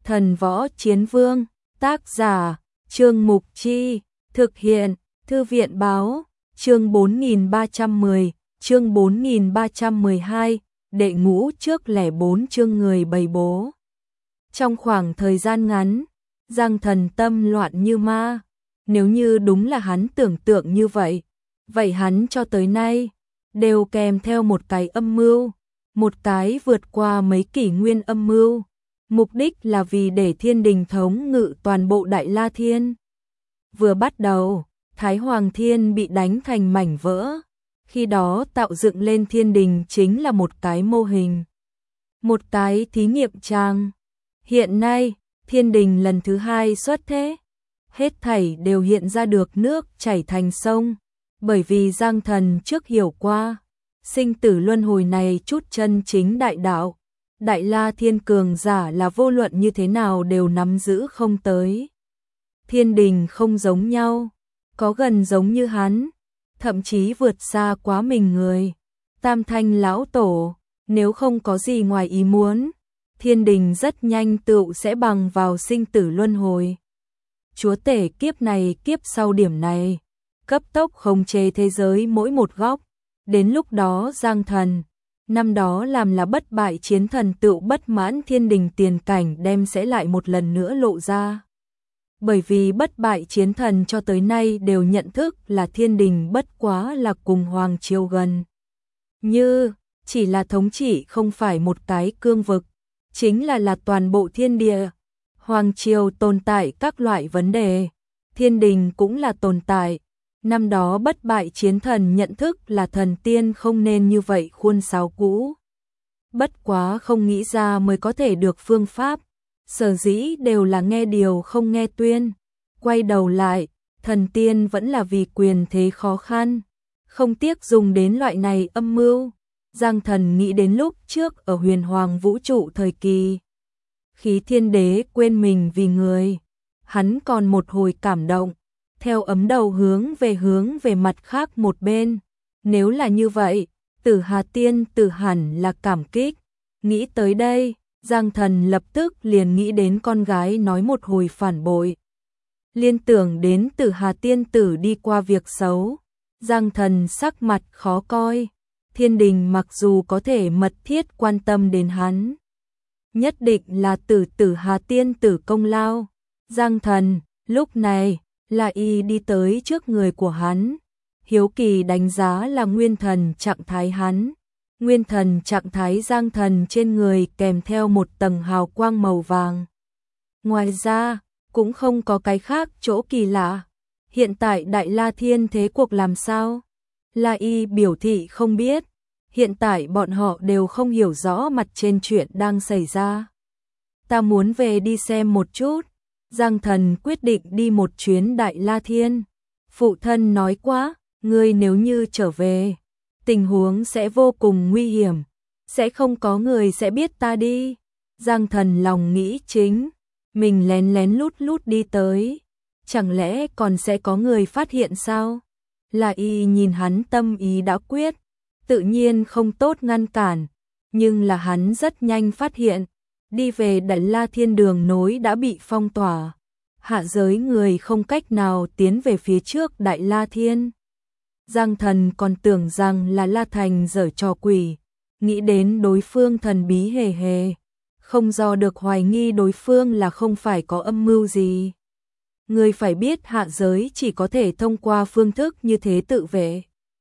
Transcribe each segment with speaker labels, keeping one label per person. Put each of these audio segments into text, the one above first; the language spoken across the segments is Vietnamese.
Speaker 1: Thần Võ Chiến Vương, tác giả, Trương Mục Chi, thực hiện, Thư viện Báo, chương 4310, chương 4312, đệ ngũ trước lẻ 4 chương người bầy bố. Trong khoảng thời gian ngắn, Giang Thần tâm loạn như ma, nếu như đúng là hắn tưởng tượng như vậy hắn cho tới nay đều kèm theo một cái âm mưu, một cái vượt qua mấy kỷ nguyên âm mưu, mục đích là vì để Thiên Đình thống ngự toàn bộ Đại La Thiên. Vừa bắt đầu, Thái Hoàng Thiên bị đánh thành mảnh vỡ, khi đó tạo dựng lên Thiên Đình chính là một cái mô hình, một cái thí nghiệm trang. Hiện nay, Thiên Đình lần thứ 2 xuất thế, hết thảy đều hiện ra được nước chảy thành sông, bởi vì Giang Thần trước hiểu qua, sinh tử luân hồi này chút chân chính đại đạo, Đại La Thiên cường giả là vô luận như thế nào đều nắm giữ không tới. Thiên Đình không giống nhau, có gần giống như hắn, thậm chí vượt xa quá mình người. Tam Thanh lão tổ, nếu không có gì ngoài ý muốn, Thiên Đình rất nhanh tựu sẽ bằng vào sinh tử luân hồi. Chúa tể kiếp này kiếp sau điểm này, cấp tốc khống chế thế giới mỗi một góc, đến lúc đó Giang Thần, năm đó làm là bất bại chiến thần tựu bất mãn Thiên Đình tiền cảnh đem sẽ lại một lần nữa lộ ra. Bởi vì bất bại chiến thần cho tới nay đều nhận thức là Thiên Đình bất quá là cùng Hoàng Triều gần như chỉ là thống trị, không phải một cái cương vực, chính là toàn bộ thiên địa. Hoàng Triều tồn tại các loại vấn đề, Thiên Đình cũng là tồn tại. Năm đó bất bại chiến thần nhận thức là thần tiên không nên như vậy khuôn sáo cũ. Bất quá không nghĩ ra mới có thể được phương pháp, sở dĩ đều là nghe điều không nghe tuyên. Quay đầu lại, thần tiên vẫn là vì quyền thế khó khăn, không tiếc dùng đến loại này âm mưu. Giang Thần nghĩ đến lúc trước ở huyền hoàng vũ trụ thời kỳ, khí thiên đế quên mình vì người, hắn còn một hồi cảm động, theo ấm đầu hướng về mặt khác một bên. Nếu là như vậy, Tử Hà Tiên Tử hẳn là cảm kích. Nghĩ tới đây, Giang Thần lập tức liền nghĩ đến con gái nói một hồi phản bội. Liên tưởng đến Tử Hà Tiên Tử đi qua việc xấu, Giang Thần sắc mặt khó coi. Thiên Đình mặc dù có thể mật thiết quan tâm đến hắn, nhất định là Tử Hà Tiên Tử công lao. Giang Thần, lúc này, La Y đi tới trước người của hắn, hiếu kỳ đánh giá là nguyên thần trạng thái hắn. Nguyên thần trạng thái Giang Thần trên người kèm theo một tầng hào quang màu vàng. Ngoài ra, cũng không có cái khác chỗ kỳ lạ. Hiện tại Đại La Thiên thế cuộc làm sao? La Y biểu thị không biết. Hiện tại bọn họ đều không hiểu rõ mặt trên chuyện đang xảy ra. Ta muốn về đi xem một chút. Giang Thần quyết định đi một chuyến Đại La Thiên. Phụ thân nói quá, ngươi nếu như trở về, tình huống sẽ vô cùng nguy hiểm, sẽ không có người sẽ biết ta đi. Giang Thần lòng nghĩ chính, mình lén lén lút lút đi tới, chẳng lẽ còn sẽ có người phát hiện sao? La Y nhìn hắn tâm ý đã quyết, tự nhiên không tốt ngăn cản, nhưng là hắn rất nhanh phát hiện, đi về Đại La Thiên đường nối đã bị phong tỏa, hạ giới người không cách nào tiến về phía trước Đại La Thiên. Giang Thần còn tưởng rằng là La Thành giở trò quỷ, nghĩ đến đối phương thần bí hề hề, không do được hoài nghi đối phương là không phải có âm mưu gì. Người phải biết hạ giới chỉ có thể thông qua phương thức như thế tự vệ,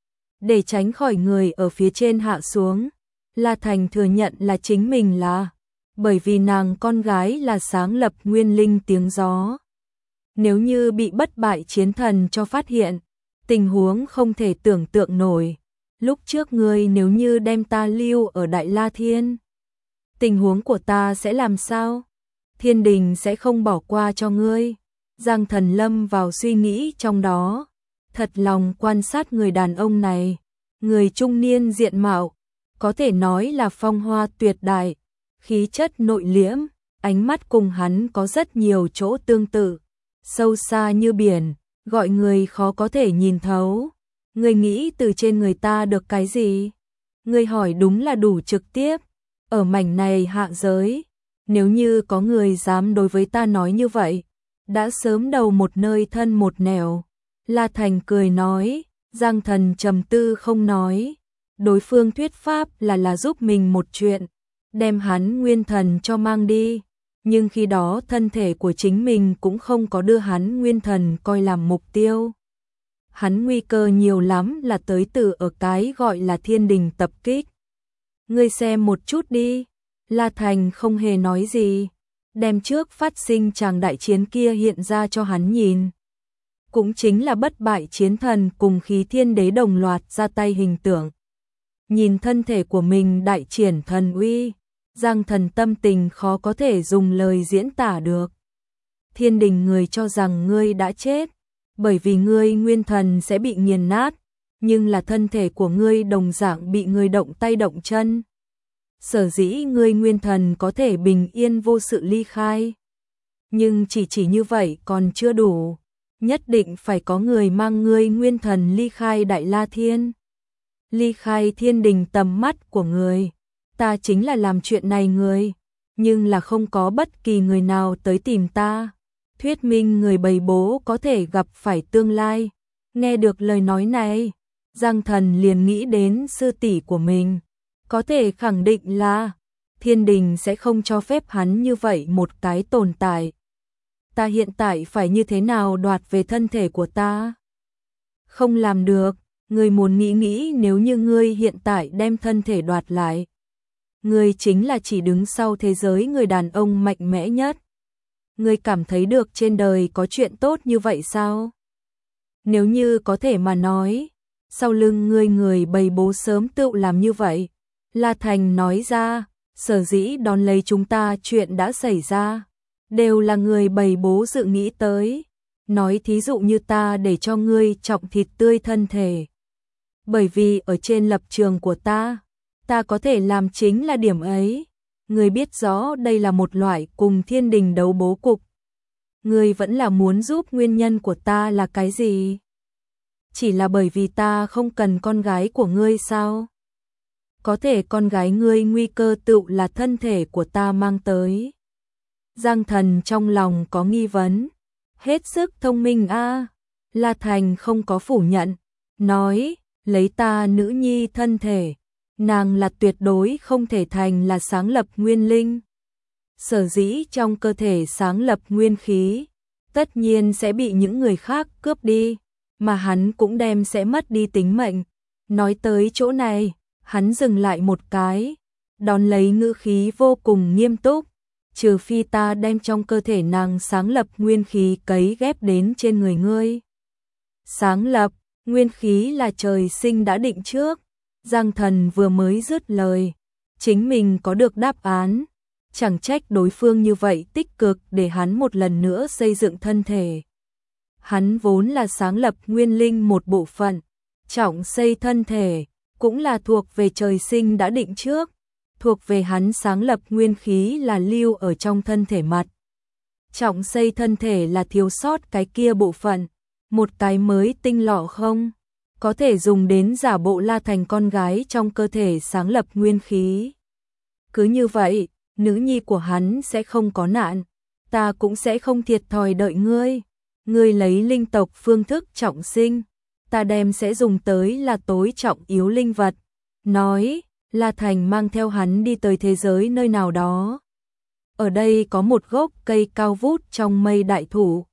Speaker 1: để tránh khỏi người ở phía trên hạ xuống. La Thành thừa nhận là chính mình là, bởi vì nàng con gái là sáng lập nguyên linh tiếng gió. Nếu như bị bất bại chiến thần cho phát hiện, tình huống không thể tưởng tượng nổi. Lúc trước ngươi nếu như đem ta lưu ở Đại La Thiên, tình huống của ta sẽ làm sao? Thiên Đình sẽ không bỏ qua cho ngươi. Giang Thần lâm vào suy nghĩ trong đó, thật lòng quan sát người đàn ông này, người trung niên diện mạo, có thể nói là phong hoa tuyệt đại, khí chất nội liễm, ánh mắt cùng hắn có rất nhiều chỗ tương tự, sâu xa như biển, gọi người khó có thể nhìn thấu. Ngươi nghĩ từ trên người ta được cái gì? Ngươi hỏi đúng là đủ trực tiếp. Ở mảnh này hạ giới, Nếu như có người dám đối với ta nói như vậy, đã sớm đầu một nơi thân một nẻo. La Thành cười nói, Giang Thần trầm tư không nói. Đối phương thuyết pháp là giúp mình một chuyện, đem hắn nguyên thần cho mang đi. Nhưng khi đó thân thể của chính mình cũng không có đưa hắn nguyên thần coi làm mục tiêu. Hắn nguy cơ nhiều lắm là tới từ ở cái gọi là thiên đình tập kích. Ngươi xem một chút đi. La Thành không hề nói gì, đem trước phát sinh tràng đại chiến kia hiện ra cho hắn nhìn. Cũng chính là bất bại chiến thần cùng khí thiên đế đồng loạt ra tay hình tượng. Nhìn thân thể của mình đại triển thần uy, Giang Thần tâm tình khó có thể dùng lời diễn tả được. Thiên đình người cho rằng ngươi đã chết, bởi vì ngươi nguyên thần sẽ bị nghiền nát, nhưng là thân thể của ngươi đồng dạng bị ngươi động tay động chân. Sở dĩ ngươi nguyên thần có thể bình yên vô sự ly khai. Nhưng chỉ như vậy còn chưa đủ, nhất định phải có người mang ngươi nguyên thần ly khai Đại La Thiên. Ly khai thiên đình tầm mắt của người. Ta chính là làm chuyện này người, nhưng là không có bất kỳ người nào tới tìm ta. Thuyết minh người bày bố có thể gặp phải tương lai. Nghe được lời nói này, Giang Thần liền nghĩ đến sư tỷ của mình. Có thể khẳng định là thiên đình sẽ không cho phép hắn như vậy một cái tồn tại. Ta hiện tại phải như thế nào đoạt về thân thể của ta? Không làm được, ngươi muốn nghĩ nếu như ngươi hiện tại đem thân thể đoạt lại. Ngươi chính là chỉ đứng sau thế giới người đàn ông mạnh mẽ nhất. Ngươi cảm thấy được trên đời có chuyện tốt như vậy sao? Nếu như có thể mà nói, sau lưng ngươi người bày bố sớm tự làm như vậy. La Thành nói ra, sở dĩ đón lấy chúng ta chuyện đã xảy ra, đều là người bày bố dự nghĩ tới. Nói thí dụ như ta để cho ngươi trọng thịt tươi thân thể. Bởi vì ở trên lập trường của ta có thể làm chính là điểm ấy. Ngươi biết rõ đây là một loại cùng thiên đình đấu bố cục. Ngươi vẫn là muốn giúp nguyên nhân của ta là cái gì? Chỉ là bởi vì ta không cần con gái của ngươi sao? Có thể con gái ngươi nguy cơ tự là thân thể của ta mang tới. Giang Thần trong lòng có nghi vấn. Hết sức thông minh a. La Thành không có phủ nhận, nói, lấy ta nữ nhi thân thể, nàng là tuyệt đối không thể thành là sáng lập nguyên linh. Sở dĩ trong cơ thể sáng lập nguyên khí, tất nhiên sẽ bị những người khác cướp đi, mà hắn cũng đem sẽ mất đi tính mệnh. Nói tới chỗ này, hắn dừng lại một cái, đón lấy ngữ khí vô cùng nghiêm túc, trừ phi ta đem trong cơ thể nàng sáng lập nguyên khí cấy ghép đến trên người ngươi. Sáng lập, nguyên khí là trời sinh đã định trước. Giang Thần vừa mới dứt lời, chính mình có được đáp án, chẳng trách đối phương như vậy tích cực để hắn một lần nữa xây dựng thân thể. Hắn vốn là sáng lập nguyên linh một bộ phận, trọng xây thân thể, cũng là thuộc về trời sinh đã định trước, thuộc về hắn sáng lập nguyên khí là lưu ở trong thân thể mặt. Trọng xây thân thể là thiếu sót cái kia bộ phận, một cái mới tinh lọ không, có thể dùng đến giả bộ La Thành con gái trong cơ thể sáng lập nguyên khí. Cứ như vậy, nữ nhi của hắn sẽ không có nạn, ta cũng sẽ không thiệt thòi đợi ngươi. Ngươi lấy linh tộc phương thức trọng sinh, ta đem sẽ dùng tới là tối trọng yếu linh vật. Nói, La Thành mang theo hắn đi tới thế giới nơi nào đó. Ở đây có một gốc cây cao vút trong mây đại thụ,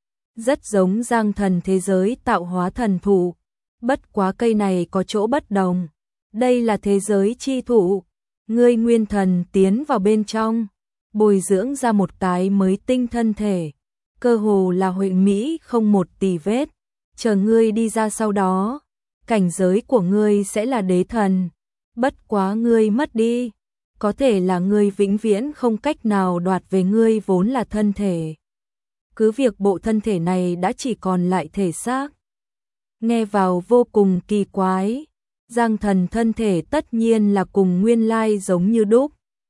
Speaker 1: rất giống Giang Thần thế giới tạo hóa thần thụ. Bất quá cây này có chỗ bất đồng. Đây là thế giới chi thụ. Ngươi nguyên thần tiến vào bên trong, bồi dưỡng ra một cái mới tinh thân thể. Cơ hồ là huệ mỹ không một tì vết. Chờ ngươi đi ra sau đó, cảnh giới của ngươi sẽ là đế thần. Bất quá ngươi mất đi, có thể là ngươi vĩnh viễn không cách nào đoạt về ngươi vốn là thân thể. Cứ việc bộ thân thể này đã chỉ còn lại thể xác. Nghe vào vô cùng kỳ quái. Giang Thần thân thể tất nhiên là cùng nguyên lai giống như đúc.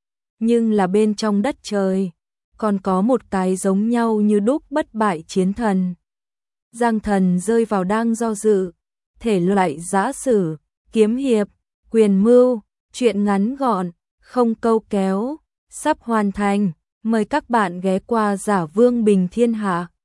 Speaker 1: Nhưng là bên trong đất trời, còn có một cái giống nhau như đúc bất bại chiến thần. Giang Thần rơi vào đang do dự, thể loại giã sử, kiếm hiệp, quyền mưu, chuyện ngắn gọn, không câu kéo, sắp hoàn thành. Mời các bạn ghé qua Giả Vương Bình Thiên Hạ.